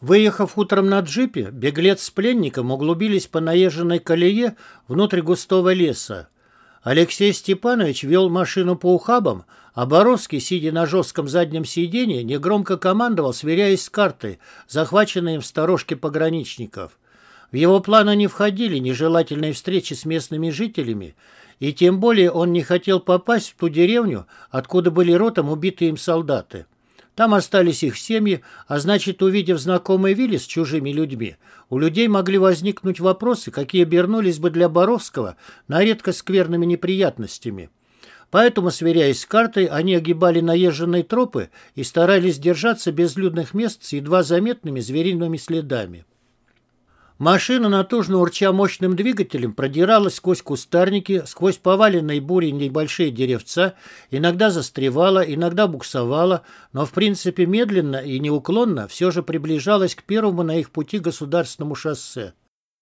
Выехав утром на джипе, беглец с пленником углубились по наезженной колее внутрь густого леса. Алексей Степанович вел машину по ухабам, а Боровский, сидя на жестком заднем сиденье, негромко командовал, сверяясь с картой, захваченной им в сторожке пограничников. В его планы не входили нежелательные встречи с местными жителями, и тем более он не хотел попасть в ту деревню, откуда были родом убитые им солдаты. Там остались их семьи, а значит, увидев знакомые вилли с чужими людьми, у людей могли возникнуть вопросы, какие обернулись бы для Боровского на редко скверными неприятностями. Поэтому, сверяясь с картой, они огибали наезженные тропы и старались держаться безлюдных мест с едва заметными звериными следами. Машина, натужно урча мощным двигателем, продиралась сквозь кустарники, сквозь поваленные бурей небольшие деревца, иногда застревала, иногда буксовала, но в принципе медленно и неуклонно все же приближалась к первому на их пути государственному шоссе.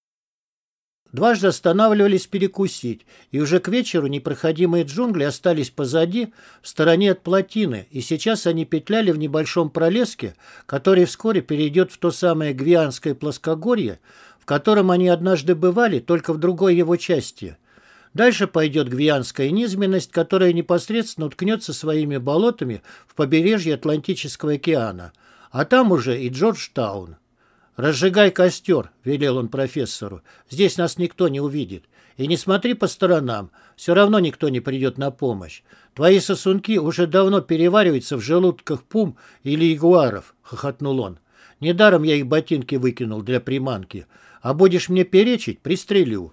Дважды останавливались перекусить, и уже к вечеру непроходимые джунгли остались позади, в стороне от плотины, и сейчас они петляли в небольшом пролеске, который вскоре перейдет в то самое Гвианское плоскогорье, в котором они однажды бывали, только в другой его части. Дальше пойдет Гвианская низменность, которая непосредственно уткнется своими болотами в побережье Атлантического океана, а там уже и Джорджтаун. «Разжигай костер», — велел он профессору. «Здесь нас никто не увидит. И не смотри по сторонам, все равно никто не придет на помощь. Твои сосунки уже давно перевариваются в желудках пум или ягуаров», — хохотнул он. «Недаром я их ботинки выкинул для приманки. А будешь мне перечить — пристрелю».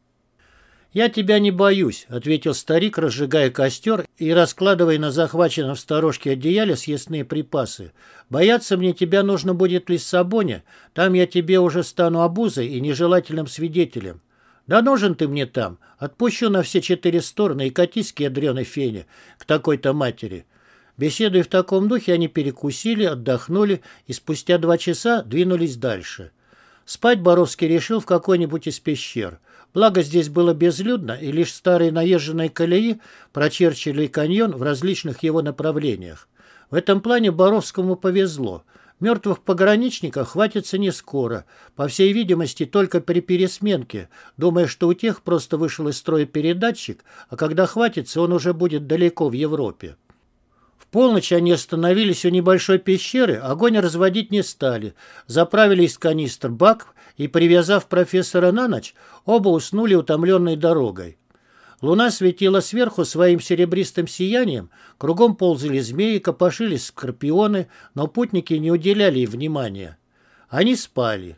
«Я тебя не боюсь», — ответил старик, разжигая костер и раскладывая на захваченном в сторожке одеяле съестные припасы. «Бояться мне тебя нужно будет в Лиссабоне, там я тебе уже стану обузой и нежелательным свидетелем. Да нужен ты мне там, отпущу на все 4 стороны и катись к ядреной фене, к такой-то матери». Беседуя в таком духе, они перекусили, отдохнули и спустя 2 часа двинулись дальше. Спать Боровский решил в какой-нибудь из пещер. Благо здесь было безлюдно, и лишь старые наезженные колеи прочерчивали каньон в различных его направлениях. В этом плане Боровскому повезло. Мертвых пограничников хватится не скоро, по всей видимости, только при пересменке, думая, что у тех просто вышел из строя передатчик, а когда хватится, он уже будет далеко в Европе. В полночь они остановились у небольшой пещеры, огонь разводить не стали, заправили из канистр бак и, привязав профессора на ночь, оба уснули утомленной дорогой. Луна светила сверху своим серебристым сиянием, кругом ползали змеи, копошились скорпионы, но путники не уделяли им внимания. Они спали.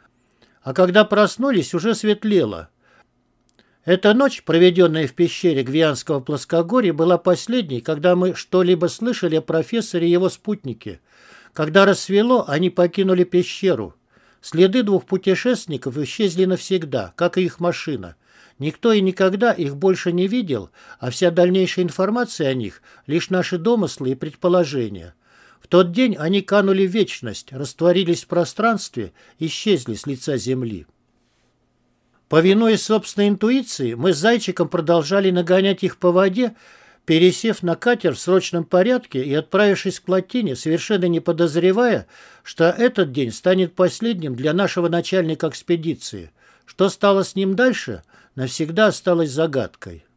А когда проснулись, уже светлело. Эта ночь, проведенная в пещере Гвианского плоскогорья, была последней, когда мы что-либо слышали о профессоре и его спутнике. Когда рассвело, они покинули пещеру. Следы 2 путешественников исчезли навсегда, как и их машина. Никто и никогда их больше не видел, а вся дальнейшая информация о них – лишь наши домыслы и предположения. В тот день они канули в вечность, растворились в пространстве, исчезли с лица земли. Повинуясь собственной интуиции, мы с Зайчиком продолжали нагонять их по воде, пересев на катер в срочном порядке и отправившись к плотине, совершенно не подозревая, что этот день станет последним для нашего начальника экспедиции. Что стало с ним дальше, навсегда осталось загадкой.